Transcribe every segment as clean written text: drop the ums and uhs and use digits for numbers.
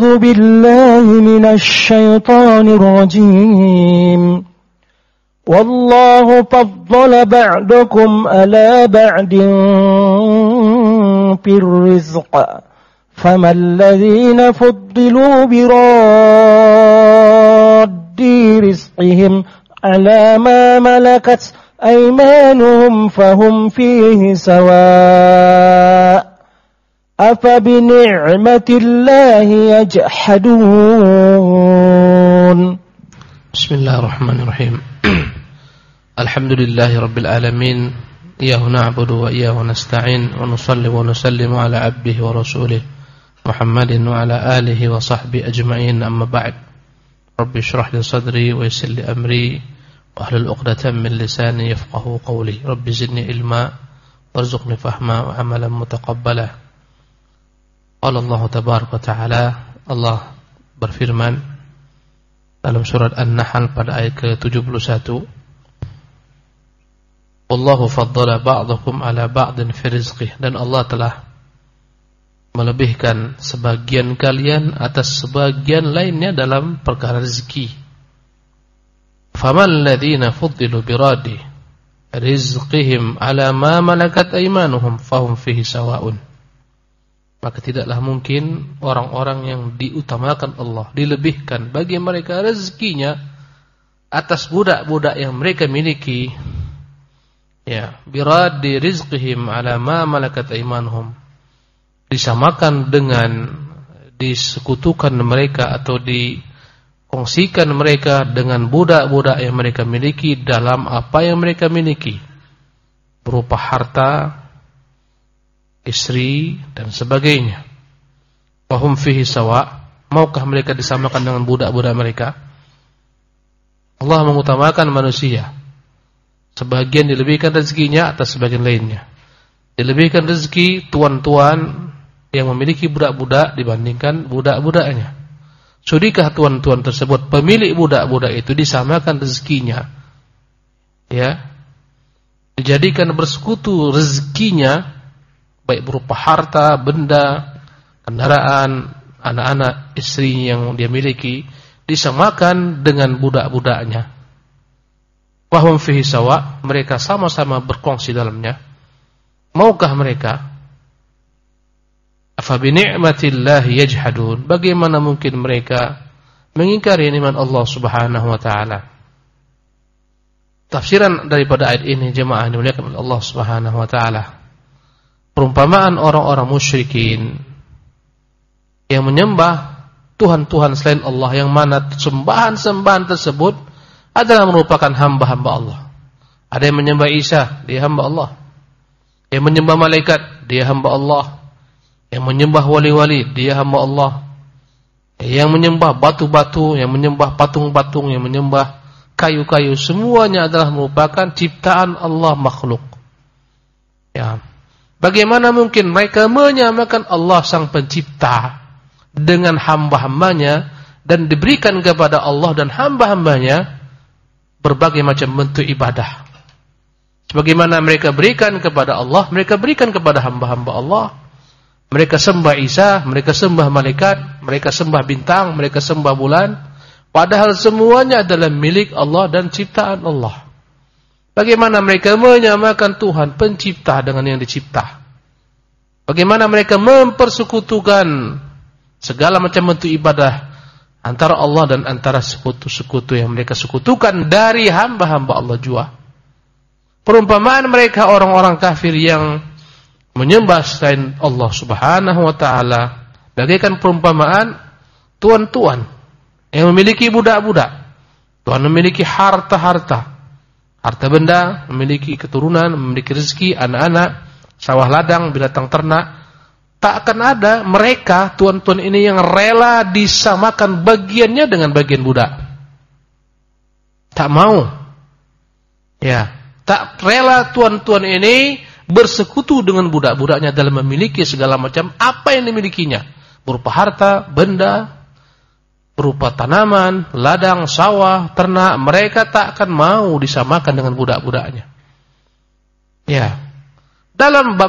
أعوذ بالله من الشيطان الرجيم والله فضل بعضكم على بعض في الرزق فما الذين فضلوا براد رزقهم على ما ملكت أيمانهم فهم فيه سواء أفبنعمة الله يجحدون. بسم الله الرحمن الرحيم. الحمد لله رب العالمين إياه نعبد وإياه نستعين ونصلي ونسلم على عبده ورسوله محمد وعلى آله وصحبه أجمعين أما بعد رب اشرح لي صدري ويسر لي أمري واحلل عقدة من لساني يفقهوا قولي رب زدني علما وارزقني فهما وعملا متقبلا. Qala Allah tabaraka wa ta'ala, Allah berfirman dalam surat An-Nahl pada ayat ke-71, Wallahu faddala ba'dakum ala ba'din fi rizqih, dan Allah telah melebihkan sebagian kalian atas sebagian lainnya dalam perkara rezeki. Faman ladzina fuddilu biradi rizqihim ala ma malakat aymanuhum fahum fihi sawa'un. Maka tidaklah mungkin orang-orang yang diutamakan Allah, dilebihkan bagi mereka rezekinya atas budak-budak yang mereka miliki, ya, biradi rizqihim ala ma malakat aymanuhum, disamakan dengan disekutukan mereka atau dikongsikan mereka dengan budak-budak yang mereka miliki dalam apa yang mereka miliki berupa harta, istri dan sebagainya. Fahum fihi sawa, maukah mereka disamakan dengan budak-budak mereka? Allah mengutamakan manusia, sebagian dilebihkan rezekinya atas sebagian lainnya. Dilebihkan rezeki tuan-tuan yang memiliki budak-budak dibandingkan budak-budaknya. Sudikah tuan-tuan tersebut, pemilik budak-budak itu, disamakan rezekinya, ya, dijadikan bersekutu rezekinya, baik berupa harta, benda, kendaraan, anak-anak, istri yang dia miliki, disamakan dengan budak-budaknya. Wahum fihi sawa, mereka sama-sama berkongsi dalamnya. Maukah mereka? Afa bi ni'matillahi yajhadun, bagaimana mungkin mereka mengingkari nikmat Allah Subhanahu wa taala? Tafsiran daripada ayat ini jemaah dimuliakan oleh Allah Subhanahu wa taala, perumpamaan orang-orang musyrikin yang menyembah Tuhan-Tuhan selain Allah, yang mana sembahan-sembahan tersebut adalah merupakan hamba-hamba Allah. Ada yang menyembah Isa, dia hamba Allah. Yang menyembah malaikat, dia hamba Allah. Yang menyembah wali-wali, dia hamba Allah. Yang menyembah batu-batu, yang menyembah patung-patung, yang menyembah kayu-kayu, semuanya adalah merupakan ciptaan Allah, makhluk. Ya. Bagaimana mungkin mereka menyamakan Allah sang pencipta dengan hamba-hambanya dan diberikan kepada Allah dan hamba-hambanya berbagai macam bentuk ibadah. Sebagaimana mereka berikan kepada Allah, mereka berikan kepada hamba-hamba Allah. Mereka sembah Isa, mereka sembah malaikat, mereka sembah bintang, mereka sembah bulan. Padahal semuanya adalah milik Allah dan ciptaan Allah. Bagaimana mereka menyamakan Tuhan pencipta dengan yang dicipta? Bagaimana mereka mempersekutukan segala macam bentuk ibadah antara Allah dan antara sekutu-sekutu yang mereka sekutukan dari hamba-hamba Allah jua? Perumpamaan mereka orang-orang kafir yang menyembah selain Allah Subhanahu wa taala bagaikan perumpamaan tuan-tuan yang memiliki budak-budak. Tuan memiliki harta-harta, harta benda, memiliki keturunan, memiliki rezeki, anak-anak, sawah ladang, binatang ternak. Tak akan ada mereka, tuan-tuan ini, yang rela disamakan bagiannya dengan bagian budak. Tak mau. Ya, tak rela tuan-tuan ini bersekutu dengan budak-budaknya dalam memiliki segala macam apa yang dimilikinya, berupa harta, benda, berupa tanaman, ladang, sawah, ternak. Mereka tak akan mau disamakan dengan budak-budaknya. Ya. Dalam bab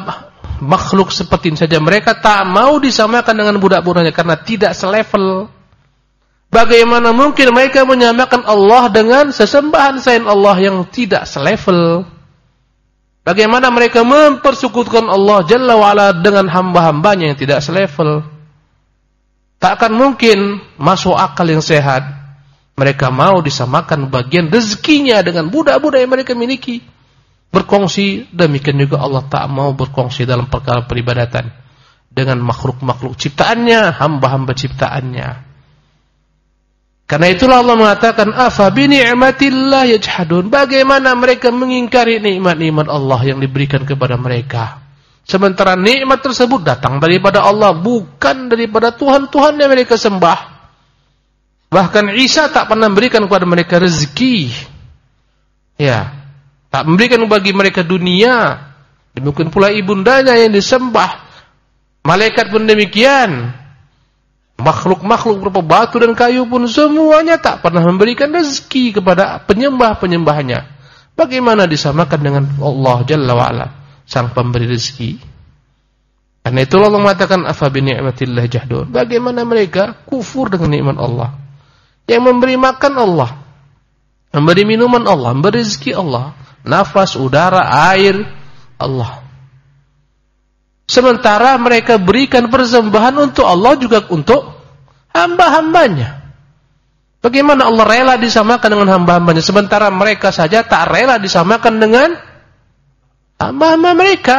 makhluk seperti ini saja mereka tak mau disamakan dengan budak-budaknya karena tidak selevel. Bagaimana mungkin mereka menyamakan Allah dengan sesembahan selain Allah yang tidak selevel? Bagaimana mereka mempersekutukan Allah Jalla wa'ala dengan hamba-hambanya yang tidak selevel? Tak akan mungkin masuk akal yang sehat mereka mau disamakan bagian rezekinya dengan budak-budak yang mereka miliki. Berkongsi, demikian juga Allah tak mau berkongsi dalam perkara peribadatan dengan makhluk-makhluk ciptaannya, hamba-hamba ciptaannya. Karena itulah Allah mengatakan, afa bi ni'matillah yajhadun. Bagaimana mereka mengingkari nikmat-nikmat Allah yang diberikan kepada mereka. Sementara nikmat tersebut datang daripada Allah, bukan daripada Tuhan-Tuhan yang mereka sembah. Bahkan Isa tak pernah memberikan kepada mereka rezeki. Ya, tak memberikan bagi mereka dunia. Demikian pula ibundanya yang disembah. Malaikat pun demikian. Makhluk-makhluk berupa batu dan kayu pun semuanya tak pernah memberikan rezeki kepada penyembah-penyembahnya. Bagaimana disamakan dengan Allah Jalla wa'ala, sang pemberi rezeki? Karena itulah Allah mengatakan afa bi ni'matillah jahdun. Bagaimana mereka kufur dengan nikmat Allah? Yang memberi makan Allah, memberi minuman Allah, memberi rezeki Allah, nafas, udara, air Allah. Sementara mereka berikan persembahan untuk Allah juga untuk hamba-hambanya. Bagaimana Allah rela disamakan dengan hamba-hambanya, sementara mereka saja tak rela disamakan dengan hamba-hamba mereka.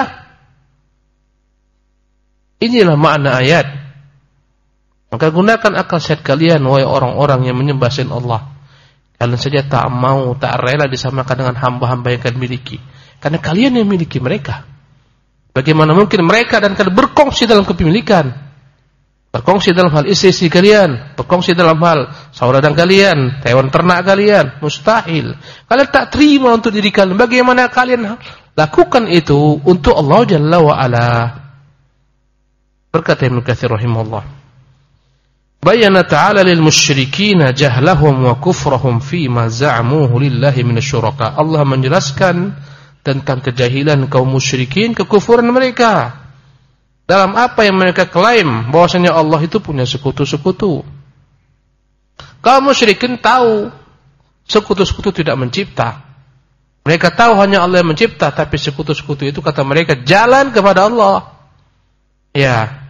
Inilah makna ayat. Maka gunakan akal sehat kalian, wahai orang-orang yang menyembah selain Allah. Kalian saja tak mau, tak rela disamakan dengan hamba-hamba yang kalian miliki. Karena kalian yang miliki mereka. Bagaimana mungkin mereka dan kalian berkongsi dalam kepemilikan? Berkongsi dalam hal istri kalian, berkongsi dalam hal saudara kalian, hewan ternak kalian, mustahil. Kalian tak terima untuk diri kalian. Bagaimana kalian lakukan itu untuk Allah Jalla wa'ala? Berkata Ibnu Katsir rahimahullah, bayyana ta'ala lil musyrikin jahlahum wa kufrahum fi ma za'amuhu lillahi minasyuraka. Allah menjelaskan tentang kejahilan kaum musyrikin, kekufuran mereka dalam apa yang mereka klaim bahwasanya Allah itu punya sekutu-sekutu. Kaum musyrikin tahu sekutu-sekutu tidak mencipta. Mereka tahu hanya Allah yang mencipta, tapi sekutu-sekutu itu kata mereka jalan kepada Allah. Ya.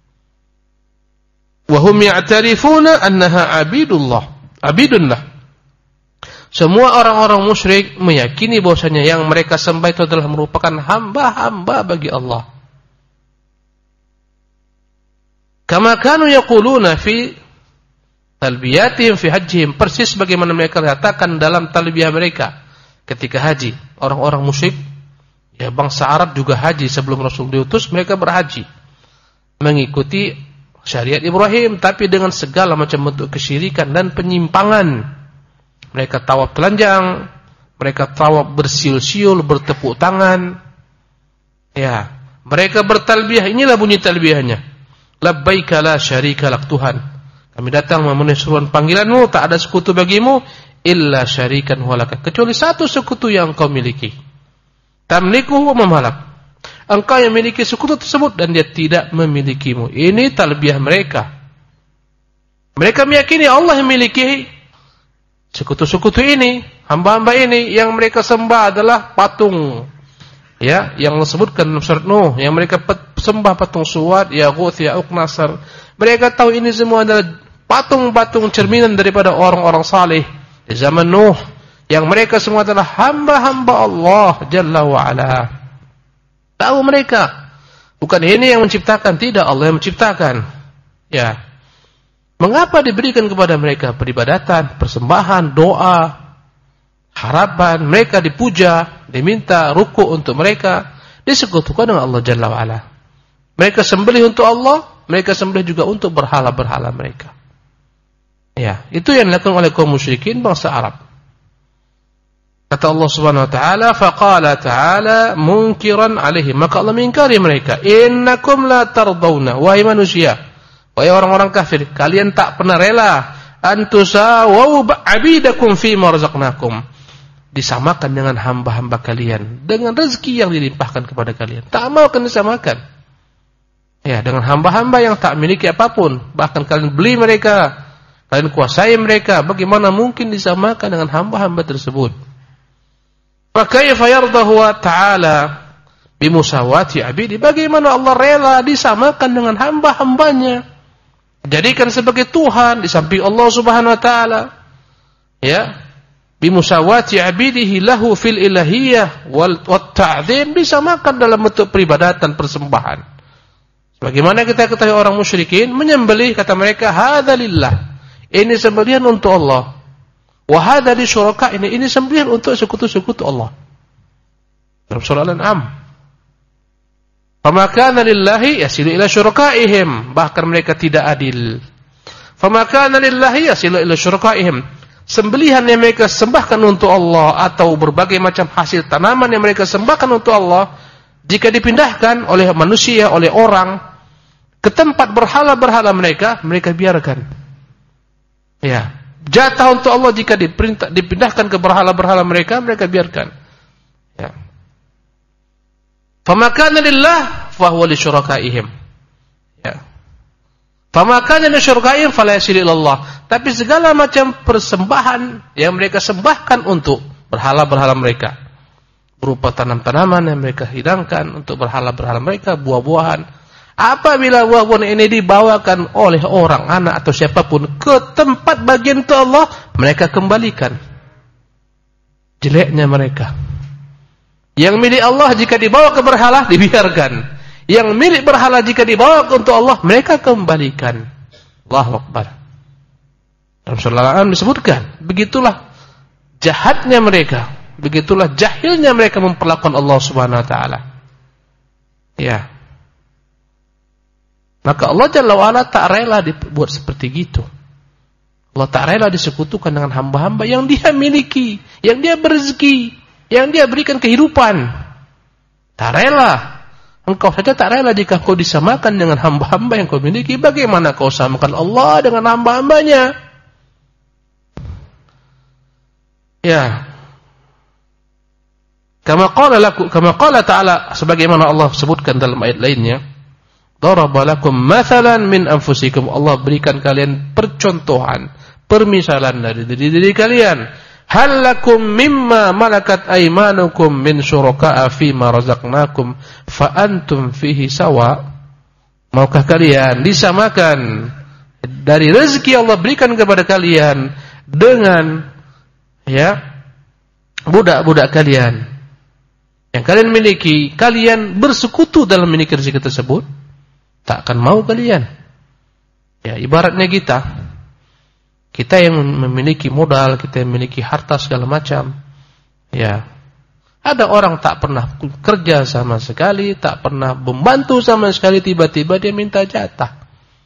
Wa hum ya'tarifuna annaha abidunlah. Semua orang-orang musyrik meyakini bahwasanya yang mereka sembah itu adalah merupakan hamba-hamba bagi Allah. Kama kanu yaquluna fi talbiyatihim fi hajjihim, persis bagaimana mereka katakan dalam talbiyah mereka ketika haji. Orang-orang musyrik, ya bangsa Arab juga haji sebelum Rasul diutus, mereka berhaji mengikuti syariat Ibrahim, tapi dengan segala macam bentuk kesyirikan dan penyimpangan. Mereka tawaf telanjang, mereka tawaf bersiul-siul, bertepuk tangan. Ya, mereka bertalbiyah, inilah bunyi talbiyahnya. Labbaika la syarika lak, Tuhan, kami datang memenuhi seruan panggilanmu, tak ada sekutu bagimu illa syarikan walaka, kecuali satu sekutu yang engkau miliki. Tamliku wa mamalak, engkau yang memiliki sekutu tersebut dan dia tidak memilikimu. Ini talbiyah mereka. Mereka meyakini Allah yang memiliki sekutu-sekutu ini, hamba-hamba ini. Yang mereka sembah adalah patung, ya, yang disebutkan dalam surat Nuh, yang mereka sembah patung Suwad, Yaghuth, Ya'uq, Nasr. Mereka tahu ini semua adalah patung-patung cerminan daripada orang-orang saleh di zaman Nuh, yang mereka semua adalah hamba-hamba Allah Jalla wa'ala. Tahu mereka, bukan ini yang menciptakan, tidak, Allah yang menciptakan. Ya. Mengapa diberikan kepada mereka peribadatan, persembahan, doa, harapan, mereka dipuja, diminta ruku untuk mereka, disekutukan dengan Allah Jalla wa'ala. Mereka sembelih untuk Allah, mereka sembelih juga untuk berhala-berhala mereka. Ya, itu yang dilakukan oleh kaum musyrikin bangsa Arab. Kata Allah Subhanahu wa taala, faqala ta'ala munkiran alaihim, maka Allah mengingkari mereka, innakum la tardawna, wahai manusia, wahai orang-orang kafir, kalian tak pernah rela antusawau abidakum fi ma razaqnakum, disamakan dengan hamba-hamba kalian, dengan rezeki yang dilimpahkan kepada kalian. Tak maukan disamakan. Ya, dengan hamba-hamba yang tak memiliki apapun, bahkan kalian beli mereka, kalian kuasai mereka, bagaimana mungkin disamakan dengan hamba-hamba tersebut? Fa kaifa yardahu ta'ala bimusawati 'abidi? Bagaimana Allah rela disamakan dengan hamba-hambanya? Jadikan sebagai Tuhan di samping Allah Subhanahu wa taala. Ya. Bimusawati 'abidihi lahu fil ilahiyah wal ta'zim, disamakan dalam bentuk peribadatan, persembahan. Bagaimana kita ketahui orang musyrikin menyembelih, kata mereka hadza lillah, ini sembelihan untuk Allah. Wa hadza li syuraka, ini sembelihan untuk sekutu-sekutu Allah. Dalam surah Al-An'am. Fama kana lillahi yasilu ila syurakaihim, bahkan mereka tidak adil. Fama kana lillahi yasilu ila syurakaihim, sembelihan yang mereka sembahkan untuk Allah atau berbagai macam hasil tanaman yang mereka sembahkan untuk Allah, jika dipindahkan oleh manusia, oleh orang ke tempat berhala-berhala mereka biarkan. Ya, jatah untuk Allah jika dipindahkan ke berhala-berhala mereka biarkan. Ya. Fama kana lillah fa huwa li syurakaihim. Ya. Fama kana li syurakaihim fala yasilu ila Allah. Tapi segala macam persembahan yang mereka sembahkan untuk berhala-berhala mereka, berupa tanam-tanaman yang mereka hidangkan untuk berhala-berhala mereka, buah-buahan, apabila buah-buahan ini dibawakan oleh orang, anak atau siapapun ke tempat bagian itu Allah, mereka kembalikan. Jeleknya mereka. Yang milik Allah jika dibawa ke berhala dibiarkan. Yang milik berhala jika dibawa untuk Allah, mereka kembalikan. Allahu Akbar. Dalam surah Al-An'am disebutkan, begitulah jahatnya mereka, begitulah jahilnya mereka memperlakukan Allah Subhanahu wa taala. Ya. Maka Allah Jalla wa Ala tak rela dibuat seperti gitu. Allah tak rela disekutukan dengan hamba-hamba yang Dia miliki, yang Dia berzeki, yang Dia berikan kehidupan. Tak rela. Engkau saja tak rela jika kau disamakan dengan hamba-hamba yang kau miliki. Bagaimana kau samakan Allah dengan hamba-hambanya? Ya. Kama qala ta'ala, sebagaimana Allah sebutkan dalam ayat lainnya, daraba lakum mathalan min anfusikum, Allah berikan kalian percontohan, permisalan dari diri kalian. Hal lakum mimma malakat aymanukum min syuraka'a fima razaqnakum fa antum fihi sawa? Maukah kalian disamakan dari rezeki Allah berikan kepada kalian dengan budak-budak kalian yang kalian miliki, kalian bersekutu dalam memiliki rezeki tersebut? Tak akan mau kalian. Ya, ibaratnya kita yang memiliki modal, kita yang memiliki harta segala macam. Ya. Ada orang tak pernah kerja sama sekali, tak pernah membantu sama sekali, tiba-tiba dia minta jatah.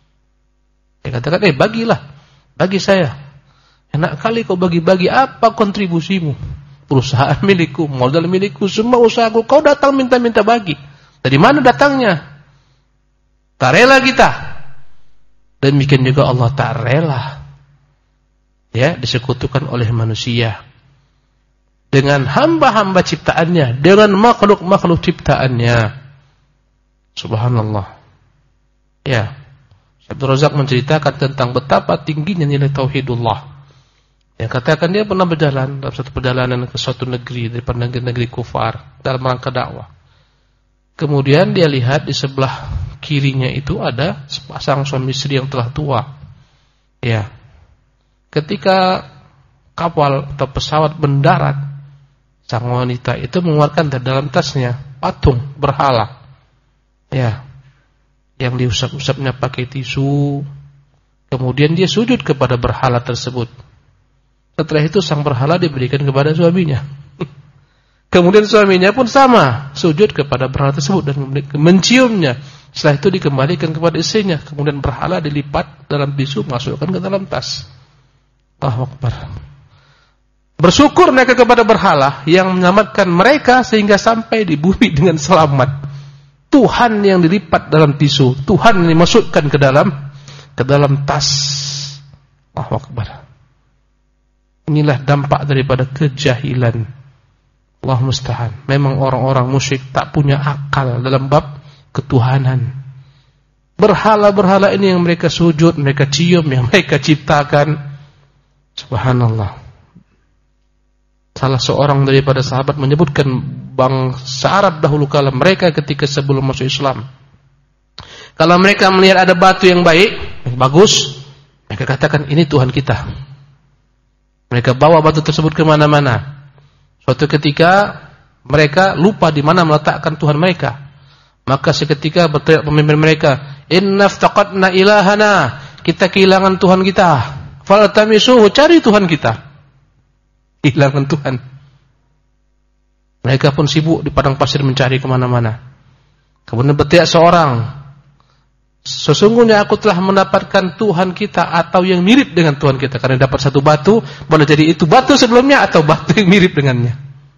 Dia katakan, bagilah, bagi saya. Enak kali kau bagi-bagi, apa kontribusimu? Perusahaan milikku, modal milikku, semua usahaku, kau datang minta-minta bagi. Dari mana datangnya? Tak rela kita. Demikian juga Allah tak rela disekutukan oleh manusia dengan hamba-hamba ciptaannya, dengan makhluk-makhluk ciptaannya. Subhanallah. Ya. Abdul Razak menceritakan tentang betapa tingginya nilai tauhidullah. Yang katakan dia pernah berjalan dalam satu perjalanan ke suatu negeri daripada negeri kufar dalam rangka dakwah. Kemudian dia lihat di sebelah kirinya itu ada sepasang suami istri yang telah tua. Ya. Ketika kapal atau pesawat mendarat, sang wanita itu mengeluarkan dari dalam tasnya patung berhala. Ya. Yang diusap-usapnya pakai tisu. Kemudian dia sujud kepada berhala tersebut. Setelah itu sang berhala diberikan kepada suaminya. Kemudian suaminya pun sama, sujud kepada berhala tersebut dan menciumnya. Setelah itu dikembalikan kepada istrinya. Kemudian berhala dilipat dalam tisu, masukkan ke dalam tas. Allahu Akbar. Bersyukur mereka kepada berhala yang menyelamatkan mereka sehingga sampai di bumi dengan selamat. Tuhan yang dilipat dalam tisu, Tuhan yang dimasukkan ke dalam tas. Allahu Akbar. Inilah dampak daripada kejahilan Allah musta'an. Memang orang-orang musyrik tak punya akal dalam bab ketuhanan. Berhala-berhala ini yang mereka sujud, mereka cium, yang mereka ciptakan. Subhanallah. Salah seorang daripada sahabat menyebutkan bangsa Arab dahulu kala mereka ketika sebelum masuk Islam. Kalau mereka melihat ada batu yang baik, bagus, mereka katakan ini Tuhan kita. Mereka bawa batu tersebut kemana-mana. Suatu ketika mereka lupa di mana meletakkan Tuhan mereka. Maka seketika berteriak pemimpin mereka, "Inna iftaqadna ilahana." Kita kehilangan Tuhan kita. Faltamisuhu, cari Tuhan kita. Kehilangan Tuhan. Mereka pun sibuk di padang pasir mencari kemana-mana. Kemudian berteriak seorang, "Sesungguhnya aku telah mendapatkan Tuhan kita atau yang mirip dengan Tuhan kita." Karena dapat satu batu, boleh jadi itu batu sebelumnya atau batu yang mirip dengannya.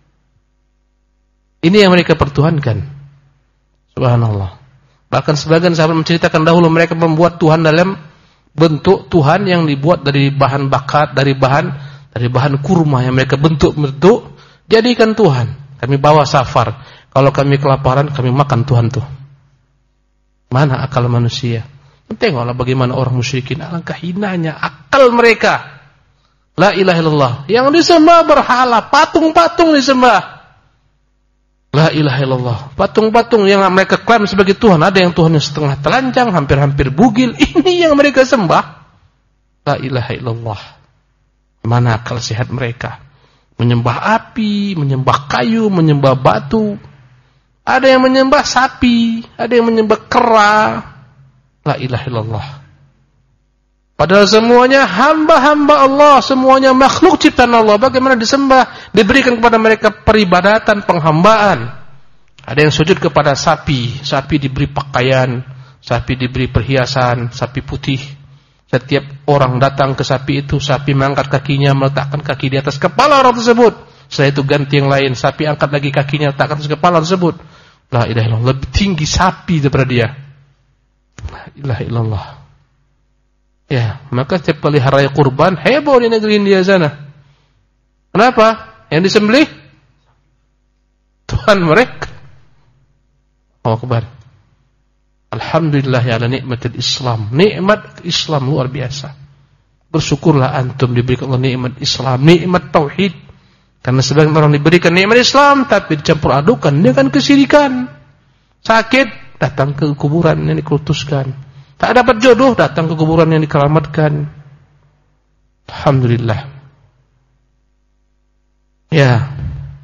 Ini yang mereka pertuhankan. Subhanallah. Bahkan sebagian sahabat menceritakan dahulu mereka membuat Tuhan dalam bentuk Tuhan yang dibuat dari bahan bakar, dari bahan kurma yang mereka bentuk-bentuk, jadikan Tuhan. Kami bawa safar. Kalau kami kelaparan, kami makan Tuhan tuh. Mana akal manusia? Tengoklah bagaimana orang musyrikin, alangkah hinanya akal mereka. La ilaha illallah. Yang disembah berhala, patung-patung disembah. La ilaha illallah. Patung-patung yang mereka klaim sebagai Tuhan, ada yang Tuhan yang setengah telanjang, hampir-hampir bugil. Ini yang mereka sembah. La ilaha illallah. Mana akal sehat mereka? Menyembah api, menyembah kayu, menyembah batu. Ada yang menyembah sapi, ada yang menyembah kera. La ilaha illallah. Padahal semuanya hamba-hamba Allah, semuanya makhluk ciptaan Allah. Bagaimana disembah? Diberikan kepada mereka peribadatan, penghambaan. Ada yang sujud kepada sapi, sapi diberi pakaian, sapi diberi perhiasan, sapi putih. Setiap orang datang ke sapi itu, sapi mengangkat kakinya, meletakkan kaki di atas kepala orang tersebut. Setelah itu ganti yang lain, sapi angkat lagi kakinya, letakkan di atas kepala tersebut. La ilaha illallah, lebih tinggi sapi daripada dia. La ilaha illallah. Ya, maka setiap kali hari raya kurban, heboh di negeri India sana. Kenapa? Yang disembelih Tuhan mereka. Allahu Akbar. Alhamdulillah ala nikmatil Islam. Nikmat Islam luar biasa. Bersyukurlah antum diberikan Allah nikmat Islam, nikmat tauhid. Karena sebagian orang diberikan nikmat Islam tapi dicampur adukan dengan kesyirikan. Sakit, datang ke kuburan yang dikultuskan. Tak dapat jodoh, datang ke kuburan yang dikeramatkan. Alhamdulillah. Ya.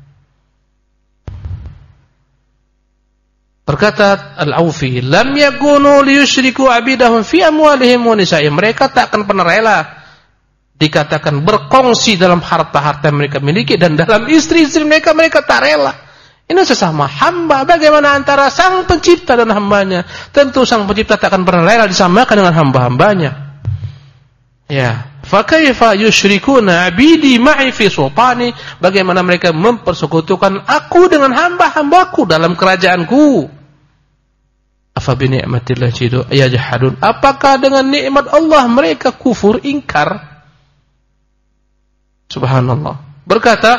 Berkata Al-Aufi, "Lam yakunu liyusyriku abidahum fi amwalihim wa nisa'ihim." Mereka tak akan pernah rela dikatakan berkongsi dalam harta-harta yang mereka miliki dan dalam istri-istri mereka, mereka tak rela. Ini sesama hamba. Bagaimana antara sang pencipta dan hambanya? Tentu sang pencipta tak akan pernah rela disamakan dengan hamba-hambanya. Ya, fa kaifa yusyrikuna 'abidi ma'i fi sultani? Bagaimana mereka mempersekutukan aku dengan hamba-hambaku dalam kerajaanku? Afa bi ni'matillahi yajhadun? Apakah dengan nikmat Allah mereka kufur, ingkar? Subhanallah. Berkata,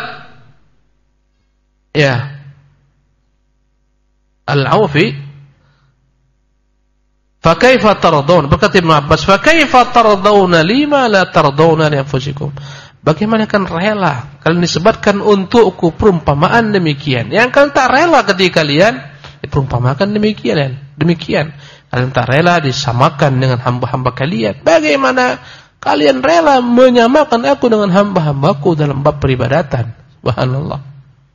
ya, Al-Aufi, fa kaifa tardawna? Berkata Ibnu Abbas, fa kaifa tardawna lima la tardawna li anfusikum? Bagaimana kan rela kalian disebutkan untukku perumpamaan demikian yang kalian tak rela ketika kalian diperumpamakan demikian kalian tak rela disamakan dengan hamba-hamba kalian. Bagaimana kalian rela menyamakan aku dengan hamba-hambaku dalam bab peribadatan? Subhanallah.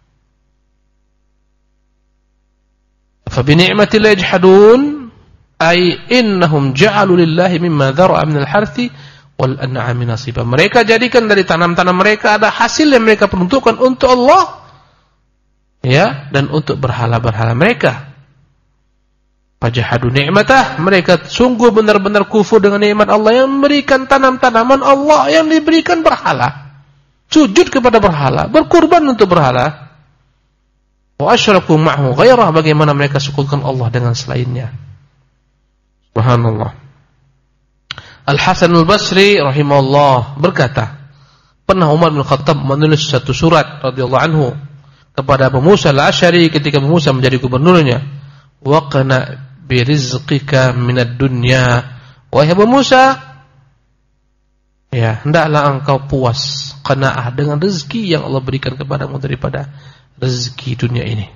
Fa bi ni'matillahi yajhadun ay innahum ja'alu lillahi mimma dzara'a min al-harthi wal an'ami nasiban. Mereka jadikan dari tanam-tanam mereka ada hasil yang mereka peruntukkan untuk Allah, ya, dan untuk berhala-berhala mereka. Fajahadu ni'matah, mereka sungguh benar-benar kufur dengan nikmat Allah yang memberikan tanam-tanaman Allah yang diberikan berhala. Sujud kepada berhala, berkurban untuk berhala. Wa asyraku ma'hu ghairah, bagaimana mereka sekutukan Allah dengan selainnya. Subhanallah. Al-Hasan al-Basri rahimahullah berkata, pernah Umar bin Khattab menulis satu surat radhiyallahu anhu. kepada Abu Musa al-Asy'ari ketika Abu Musa menjadi gubernurnya, wa qana bi rizqika minad dunya, wahai Abu Musa, ya, hendaklah engkau puas, qanaah dengan rezeki yang Allah berikan kepadamu daripada rezeki dunia ini.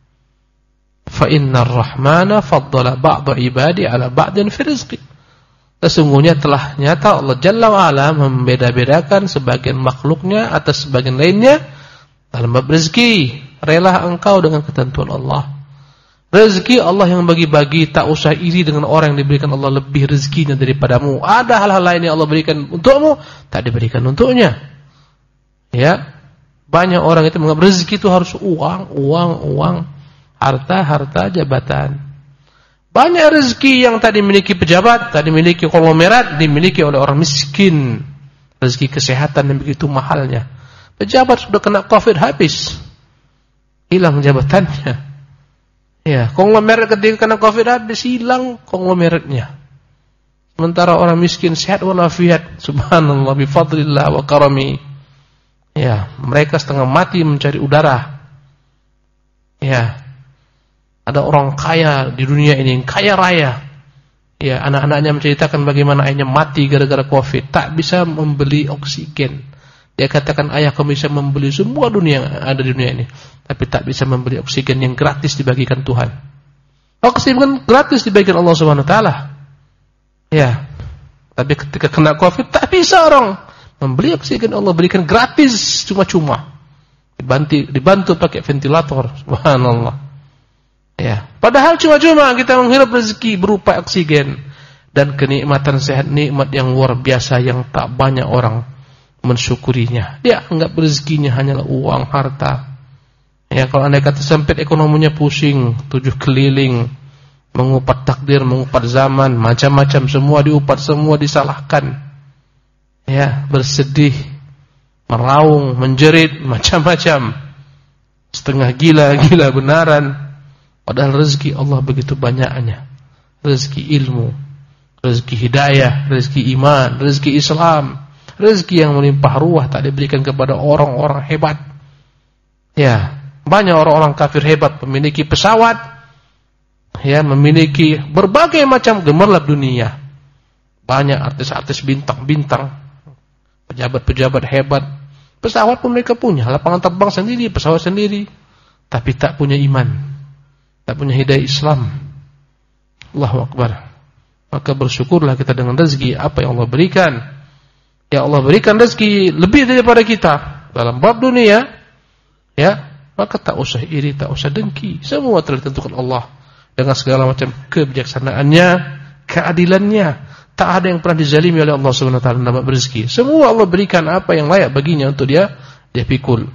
Fa innar rahmana faddala ba'd ibadi ala ba'din fi rizqi. Sesungguhnya telah nyata Allah Jalla wa Ala membeda-bedakan sebagian makhluknya atas sebagian lainnya dalam bab rezeki. Rela engkau dengan ketentuan Allah. Rezeki Allah yang bagi-bagi, tak usah iri dengan orang yang diberikan Allah lebih rezekinya daripadamu. Ada hal-hal lain yang Allah berikan untukmu, tak diberikan untuknya. Ya, banyak orang itu menganggap rezeki itu harus uang, harta, jabatan. Banyak rezeki yang tak dimiliki pejabat, tak dimiliki konglomerat, dimiliki oleh orang miskin. Rezeki kesehatan yang begitu mahalnya. Pejabat sudah kena COVID habis, hilang jabatannya. Ya, konglomerat ketika kena COVID habis, hilang konglomeratnya. Sementara orang miskin sehat walafiat, subhanallah bifadlillah wa karami. Ya, mereka setengah mati mencari udara. Ya, ada orang kaya di dunia ini, kaya raya. Ya, anak-anaknya menceritakan bagaimana ayahnya mati gara-gara COVID, tak bisa membeli oksigen. Dia katakan, ayah kamu bisa membeli semua dunia yang ada di dunia ini, tapi tak bisa membeli oksigen yang gratis dibagikan Tuhan. Oksigen gratis dibagikan Allah Subhanahu wa taala. Ya. Tapi ketika kena COVID tak bisa orang membeli oksigen, Allah berikan gratis cuma-cuma. Dibantu pakai ventilator. Subhanallah. Ya. Padahal cuma-cuma kita menghirup rezeki berupa oksigen dan kenikmatan sehat, nikmat yang luar biasa yang tak banyak orang mensyukurinya. Dia anggap rezekinya hanyalah uang, harta. Ya, kalau andai kata sempit ekonominya pusing, 7 keliling, mengupat takdir, mengupat zaman, macam-macam, semua diupat, semua disalahkan. Ya, bersedih, meraung, menjerit, macam-macam. Setengah gila benaran. Padahal rezeki Allah begitu banyaknya. Rezeki ilmu, rezeki hidayah, rezeki iman, rezeki Islam. Rezeki yang melimpah ruah tak diberikan kepada orang-orang hebat. Ya, banyak orang-orang kafir hebat memiliki pesawat, ya, memiliki berbagai macam gemerlap dunia. Banyak artis-artis bintang-bintang, pejabat-pejabat hebat, pesawat pun mereka punya, lapangan terbang sendiri, pesawat sendiri, tapi tak punya iman, tak punya hidayah Islam. Allahu Akbar. Maka bersyukurlah kita dengan rezeki apa yang Allah berikan. Ya, Allah berikan rezeki lebih daripada kita dalam bab dunia, ya, maka tak usah iri, tak usah dengki. Semua telah ditentukan Allah dengan segala macam kebijaksanaannya, keadilannya. Tak ada yang pernah dizalimi oleh Allah Subhanahu wa taala dalam bab rezeki. Semua Allah berikan apa yang layak baginya untuk dia pikul.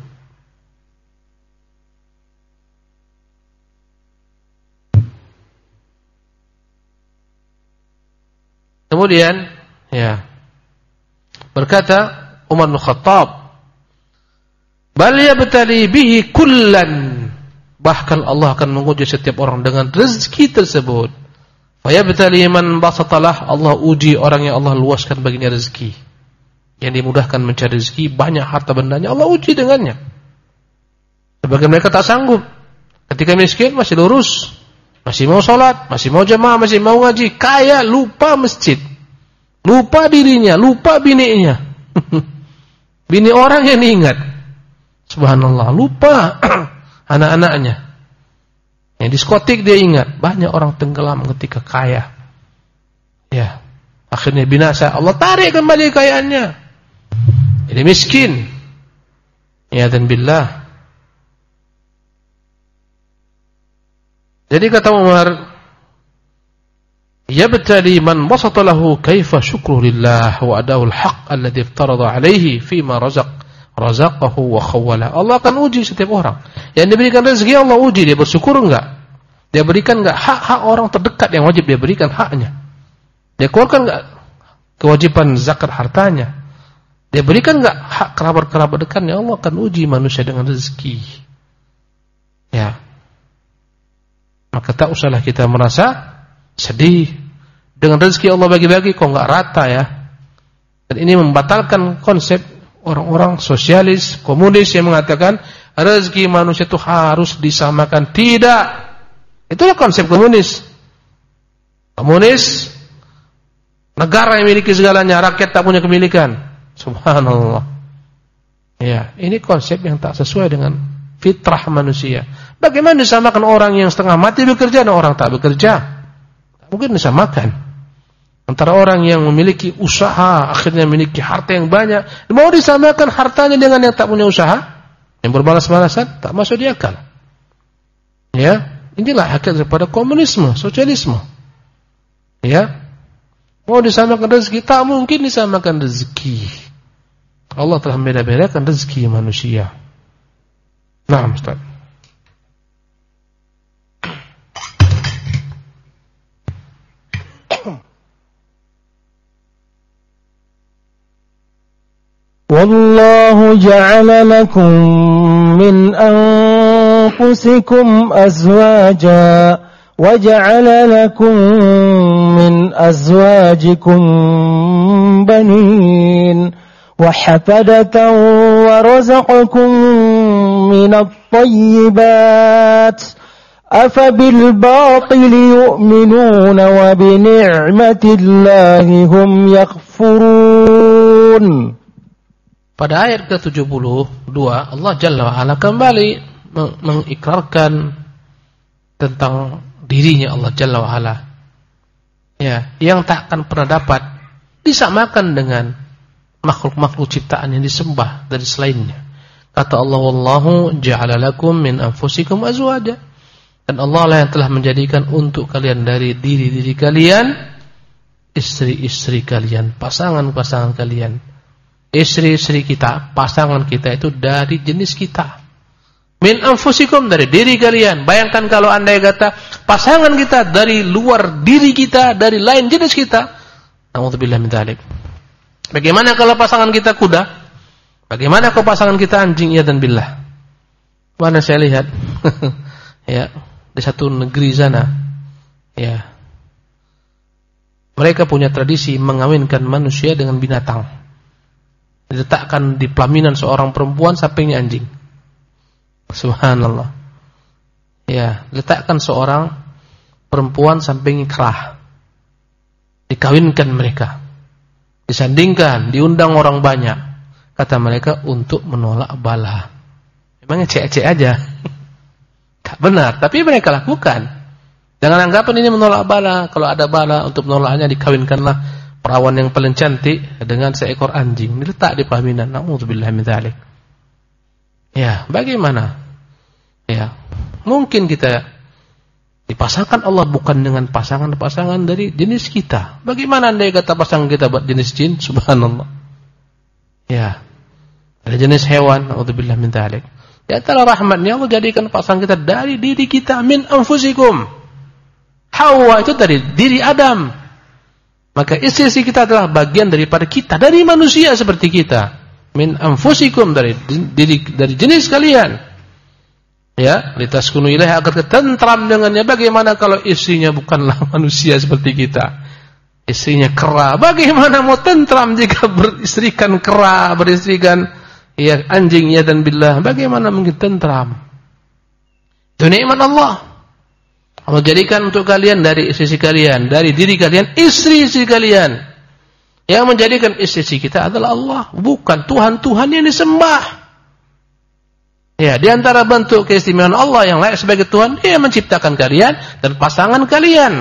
Kemudian, ya, berkata Umar bin Khattab, bal yabtali bihi kullan, bahkan Allah akan menguji setiap orang dengan rezeki tersebut. Fa yabtali man basatalah, Allah uji orang yang Allah luaskan baginya rezeki, yang dimudahkan mencari rezeki, banyak harta bendanya, Allah uji dengannya. Sebagian mereka tak sanggup, ketika miskin masih lurus, masih mau sholat, masih mau jamaah, masih mau ngaji, kaya lupa masjid, lupa dirinya, lupa bininya. Bini orang yang diingat, subhanallah, lupa anak-anaknya. Yang diskotik dia ingat. Banyak orang tenggelam ketika kaya. Ya, akhirnya binasa. Allah tarik kembali kekayaannya, jadi miskin. Ya, dan billah. Jadi kata Umar, yabtali man basata lahu kaifa syukru lillah wa adaul haqq alladhi iftarada alaihi fima razaqahu wa khawwala. Allah akan uji setiap orang. Yang diberikan rezeki Allah uji, dia bersyukur enggak? Dia berikan enggak hak-hak orang terdekat yang wajib dia berikan haknya? Dia keluarkan enggak kewajiban zakat hartanya? Dia berikan enggak hak kerabat-kerabat dekatnya? Allah akan uji manusia dengan rezeki. Ya. Maka tak usahlah kita merasa sedih dengan rezeki Allah bagi-bagi kok enggak rata ya. Dan ini membatalkan konsep orang-orang sosialis, komunis yang mengatakan rezeki manusia itu harus disamakan. Tidak. Itulah konsep komunis. Komunis, negara yang memiliki segalanya, rakyat tak punya kepemilikan. Subhanallah. Ya, ini konsep yang tak sesuai dengan fitrah manusia. Bagaimana disamakan orang yang setengah mati bekerja dan orang tak bekerja? Tak mungkin disamakan. Antara orang yang memiliki usaha, akhirnya memiliki harta yang banyak, mau disamakan hartanya dengan yang tak punya usaha? Yang berbalas-balasan, tak masuk di akal. Ya, inilah hakikat daripada komunisme, sosialisme. Ya, mau disamakan rezeki, tak mungkin disamakan rezeki. Allah telah membeda-bedakan rezeki manusia. Nah, Ustaz. والله جعل لكم من أنفسكم أزواجا وجعل لكم من أزواجكم بنين وحفدة ورزقكم من الطيبات أفبالباطل يؤمنون وبنعمة الله هم يكفرون. Pada ayat ke-72 Allah Jalla wa'ala kembali mengikrarkan tentang dirinya Allah Jalla wa'ala, ya, yang tak akan pernah dapat disamakan dengan makhluk-makhluk ciptaan yang disembah dari selainnya. Kata Allah, wallahu ja'ala lakum min anfusikum azwaja, dan Allah lah yang telah menjadikan untuk kalian dari diri-diri kalian istri-istri kalian, pasangan-pasangan kalian. Istri-istri kita, pasangan kita itu dari jenis kita. Min anfusikum, dari diri kalian. Bayangkan kalau andai kata pasangan kita dari luar diri kita, dari lain jenis kita. Na'udzubillah min dzalik. Bagaimana kalau pasangan kita kuda? Bagaimana kalau pasangan kita anjing? Ya dan billah. Mana saya lihat ya, di satu negeri sana, ya, mereka punya tradisi mengawinkan manusia dengan binatang. Diletakkan di pelaminan seorang perempuan sampingnya anjing. Subhanallah. Ya, letakkan seorang perempuan sampingnya kera. Dikawinkan mereka. Disandingkan, diundang orang banyak. Kata mereka untuk menolak bala. Memangnya cek-cek aja. Tak benar, tapi mereka lakukan. Jangan anggapan ini menolak bala. Kalau ada bala, untuk menolaknya dikawinkanlah perawan yang paling cantik dengan seekor anjing, diletak di pelaminan. Na'udzubillah min dzalik. Ya, bagaimana? Ya, mungkin kita dipasangkan Allah bukan dengan pasangan-pasangan dari jenis kita. Bagaimana andai kata pasangan kita buat jenis jin? Subhanallah. Ya, ada jenis hewan. Na'udzubillah min dzalik. Di antara rahmatnya Allah jadikan pasangan kita dari diri kita, min anfusikum. Hawa itu dari diri Adam. Maka istri-istri kita adalah bagian daripada kita, dari manusia seperti kita. Min anfusikum, dari jenis kalian. Ya, litaskunu ilaiha, agar ketentram dengannya. Bagaimana kalau istrinya bukanlah manusia seperti kita? Istrinya kera. Bagaimana mau tentram jika beristrikan kera, beristrikan ya anjing, ya dan billah? Bagaimana mungkin tentram? Itu nikmat Allah. Allah jadikan untuk kalian dari istri kalian, dari diri kalian, istri-istri kalian. Yang menjadikan istri kita adalah Allah, bukan Tuhan-Tuhan yang disembah. Ya, di antara bentuk keistimewaan Allah yang layak sebagai Tuhan, Dia menciptakan kalian dan pasangan kalian.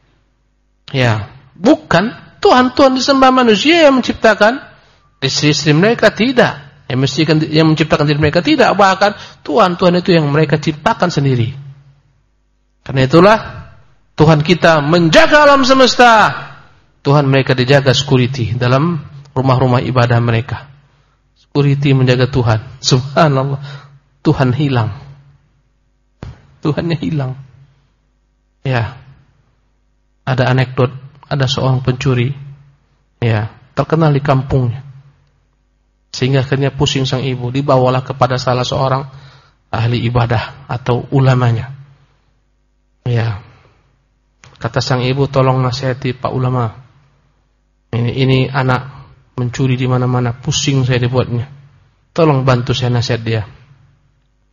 Ya, bukan Tuhan-Tuhan disembah manusia yang menciptakan istri-istri mereka, tidak. Yang menciptakan diri mereka, tidak. Bahkan Tuhan-Tuhan itu yang mereka ciptakan sendiri. Karena itulah Tuhan kita menjaga alam semesta. Tuhan mereka dijaga security dalam rumah-rumah ibadah mereka. Security menjaga Tuhan. Subhanallah. Tuhan hilang. Tuhannya hilang. Ya. Ada anekdot, ada seorang pencuri, ya, terkenal di kampungnya. Sehingga akhirnya pusing sang ibu, dibawalah kepada salah seorang ahli ibadah atau ulamanya. Ya, kata sang ibu, tolong nasihati Pak Ulama. Ini anak mencuri di mana-mana, pusing saya dibuatnya. Tolong bantu saya nasihat dia.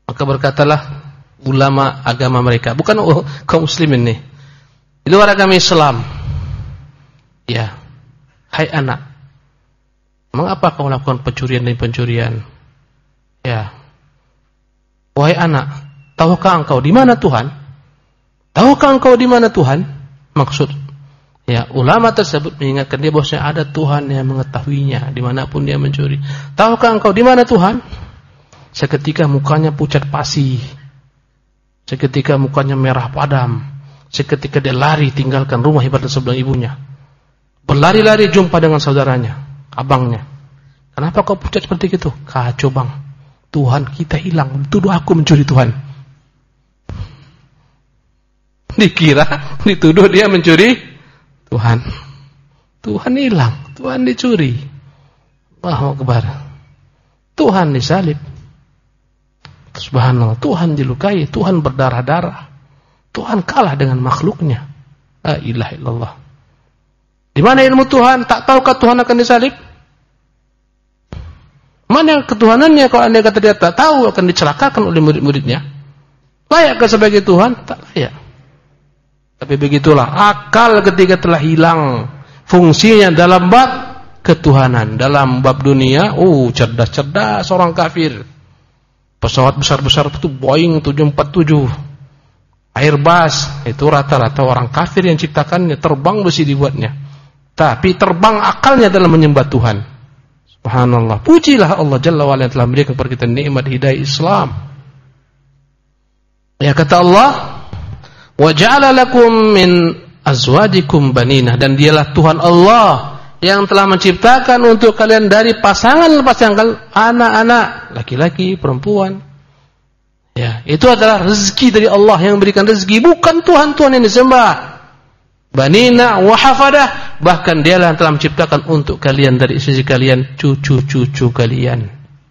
Maka berkatalah ulama agama mereka, bukan kaum muslimin nih, di luar agama Islam. Ya, hai anak, mengapa kau lakukan pencurian demi pencurian? Ya, wahai anak, tahukah engkau di mana Tuhan? Tahukah engkau di mana Tuhan? Maksud, ya, ulama tersebut mengingatkan dia bahwasanya ada Tuhan yang mengetahuinya dimanapun dia mencuri. Tahukah engkau di mana Tuhan? Seketika mukanya pucat pasi, seketika mukanya merah padam, seketika dia lari tinggalkan rumah ibadah sebelah ibunya, berlari-lari jumpa dengan saudaranya, abangnya. Kenapa kau pucat seperti itu? Kacau bang, Tuhan kita hilang, tuduh aku mencuri Tuhan. Dikira, dituduh dia mencuri Tuhan. Tuhan hilang, Tuhan dicuri. Allahu Akbar. Tuhan disalib. Subhanallah, Tuhan dilukai, Tuhan berdarah-darah. Tuhan kalah dengan makhluknya. La ilaha illallah. Di mana ilmu Tuhan? Tak tahukah Tuhan akan disalib? Mana ketuhanannya kalau anda kata dia tak tahu akan dicelakakan oleh murid-muridnya? Layakkah sebagai Tuhan? Tak layak. Tapi begitulah akal ketika telah hilang fungsinya dalam bab ketuhanan, dalam bab dunia. Cerdas-cerdas orang kafir. Pesawat besar-besar itu Boeing 747, Airbus, itu rata-rata orang kafir yang ciptakannya, terbang besi dibuatnya. Tapi terbang akalnya dalam menyembah Tuhan. Subhanallah. Pujilah Allah Jalla wa Ala yang telah memberikan kepada kita nikmat hidayah Islam. Ya, kata Allah, wa ja'ala lakum min azwajikum banina, dan dialah Tuhan Allah yang telah menciptakan untuk kalian dari pasangan-pasangan anak-anak, laki-laki, perempuan. Ya, itu adalah rezeki dari Allah yang memberikan rezeki, bukan Tuhan-Tuhan yang disembah. Banina wa hafadah, bahkan dialah yang telah menciptakan untuk kalian dari sisi kalian cucu-cucu kalian.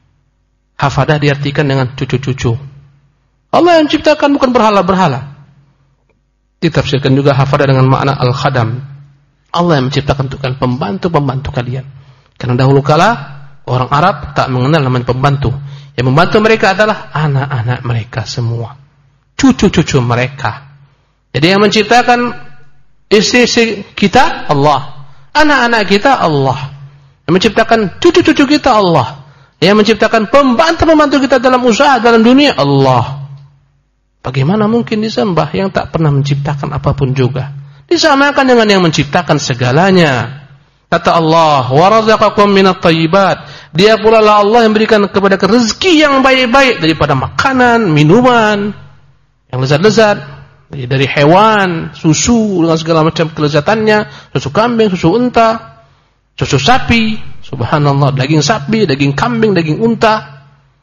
Hafadah diartikan dengan cucu-cucu. Allah yang menciptakan, bukan berhala-berhala. Ditafsirkan juga hafadah dengan makna al-khadam. Allah yang menciptakan untuk kalian pembantu-pembantu kalian. Karena dahulu kala orang Arab tak mengenal namanya pembantu. Yang membantu mereka adalah anak-anak mereka semua, cucu-cucu mereka. Jadi yang menciptakan istri-istri kita Allah, anak-anak kita Allah. Yang menciptakan cucu-cucu kita Allah. Yang menciptakan pembantu-pembantu kita dalam usaha, dalam dunia Allah. Bagaimana mungkin disembah yang tak pernah menciptakan apapun juga? Disamakan dengan yang menciptakan segalanya. Kata Allah, wa razaqakum minat thayyibat. Dia pula lah Allah yang berikan kepada rezeki yang baik-baik daripada makanan, minuman yang lezat-lezat, dari hewan, susu dengan segala macam kelezatannya, susu kambing, susu unta, susu sapi, subhanallah, daging sapi, daging kambing, daging unta.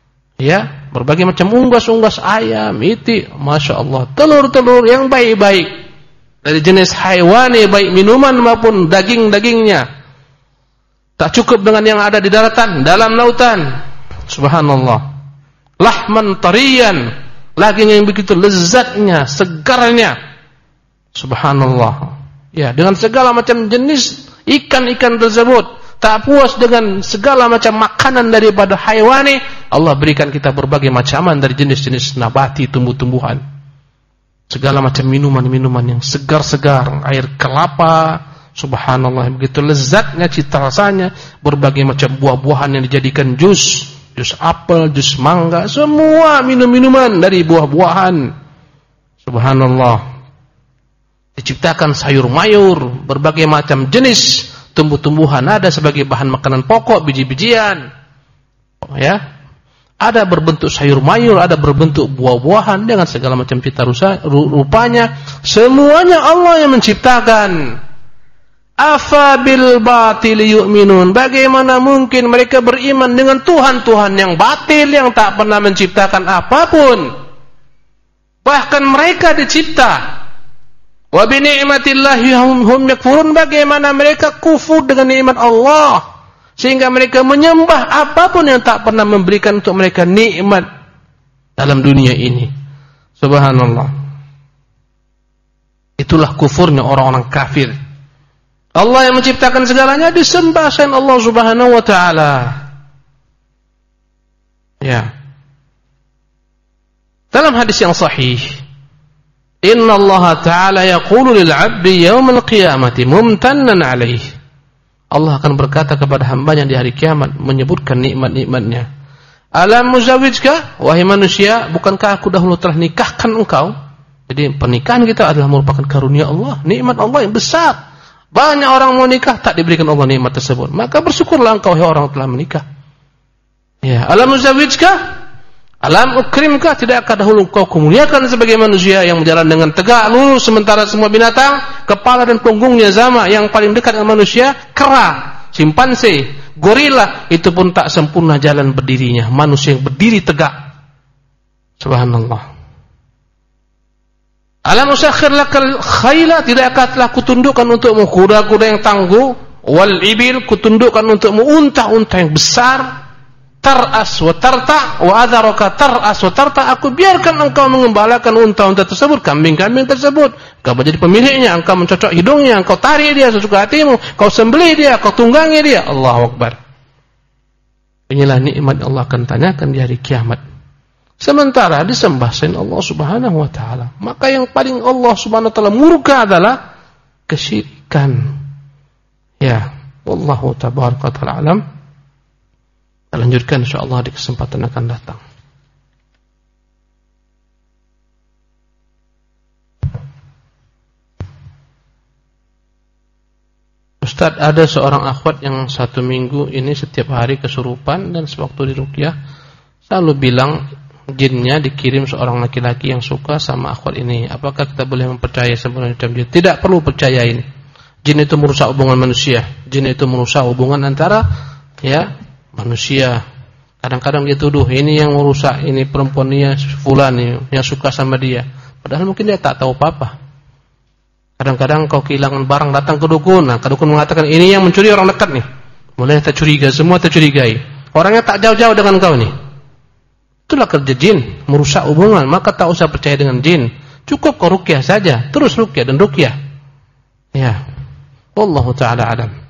Ya, berbagai macam unggas-unggas ayam, itik, masya Allah, telur-telur yang baik-baik dari jenis haiwani, baik minuman maupun daging-dagingnya. Tak cukup dengan yang ada di daratan, dalam lautan. Subhanallah. Lahman tariyan, daging yang begitu lezatnya, segarnya. Subhanallah. Ya, dengan segala macam jenis ikan-ikan tersebut. Tak puas dengan segala macam makanan daripada haiwani, Allah berikan kita berbagai macaman dari jenis-jenis nabati, tumbuh-tumbuhan. Segala macam minuman-minuman yang segar-segar, air kelapa, subhanallah, begitu lezatnya cita rasanya, berbagai macam buah-buahan yang dijadikan jus apel, jus mangga, semua minum-minuman dari buah-buahan. Subhanallah. Diciptakan sayur-mayur, berbagai macam jenis tumbuh-tumbuhan ada sebagai bahan makanan pokok, biji-bijian. Ya. Ada berbentuk sayur-mayur, ada berbentuk buah-buahan dengan segala macam cita rupanya. Semuanya Allah yang menciptakan. Afa bil batil yu'minun. Bagaimana mungkin mereka beriman dengan Tuhan-Tuhan yang batil, yang tak pernah menciptakan apapun. Bahkan mereka dicipta. Wa bi ni'matillahi hum yakfurun. Bagaimana mereka kufur dengan nikmat Allah, sehingga mereka menyembah apapun yang tak pernah memberikan untuk mereka nikmat dalam dunia ini. Subhanallah. Itulah kufurnya orang-orang kafir. Allah yang menciptakan segalanya disembah selain Allah Subhanahu wa taala. Ya. Dalam hadis yang sahih, Inna Allah Ta'ala yaqulu lil 'abdi yawmal qiyamati mumtannan 'alaih. Allah akan berkata kepada hambanya di hari kiamat, menyebutkan nikmat-nikmatnya. Alam muzawijka, wahai manusia, bukankah aku dahulu telah nikahkan engkau? Jadi pernikahan kita adalah merupakan karunia Allah, nikmat Allah yang besar. Banyak orang mau nikah tak diberikan Allah nikmat tersebut. Maka bersyukurlah engkau wahai orang telah menikah. Ya, alam muzawijka, alam ukrimka, tidakkah dahulu engkau kumuliakan sebagai manusia yang berjalan dengan tegak lurus, sementara semua binatang kepala dan punggungnya sama, yang paling dekat dengan manusia kera, simpanse, gorila, itu pun tak sempurna jalan berdirinya. Manusia yang berdiri tegak. Subhanallah. Alam usakhir lakal khayla, tidakkah telah kutundukkan untukmu kuda-kuda yang tangguh, wal ibil, kutundukkan untukmu unta-unta yang besar, tar'as wa tarta wa adharaka tar'as wa tarta, aku biarkan engkau mengembalakan unta-unta tersebut, kambing-kambing tersebut, kau menjadi pemiliknya, engkau mencocok hidungnya, engkau tarik dia sesuka hatimu, kau sembelih dia, kau tunggangi dia. Allahu Akbar. Inilah nikmat Allah akan tanyakan di hari kiamat. Sementara disembah selain Allah Subhanahu wa taala. Maka yang paling Allah Subhanahu wa taala murka adalah kesyirikan. Ya, wallahu tabaraka taala alam. Kita lanjutkan insyaallah di kesempatan akan datang. Ustaz, ada seorang akhwat yang 1 minggu ini setiap hari kesurupan dan sewaktu diruqyah selalu bilang jinnya dikirim seorang laki-laki yang suka sama akhwat ini. Apakah kita boleh mempercayai sebenarnya jin? Tidak perlu percayain. Jin itu merusak hubungan manusia. Jin itu merusak hubungan antara manusia. Kadang-kadang dia tuduh ini yang merusak, ini perempuan ini fulan yang suka sama dia. Padahal mungkin dia tak tahu apa-apa. Kadang-kadang kau kehilangan barang, datang ke dukun. Nah, ke dukun mengatakan ini yang mencuri orang dekat nih. Mulai tercuriga, semua tercurigai. Orangnya tak jauh-jauh dengan kau nih. Itulah kerja jin, merusak hubungan. Maka tak usah percaya dengan jin. Cukup kau ruqyah saja. Terus ruqyah dan ruqyah. Ya. Wallahu ta'ala alam.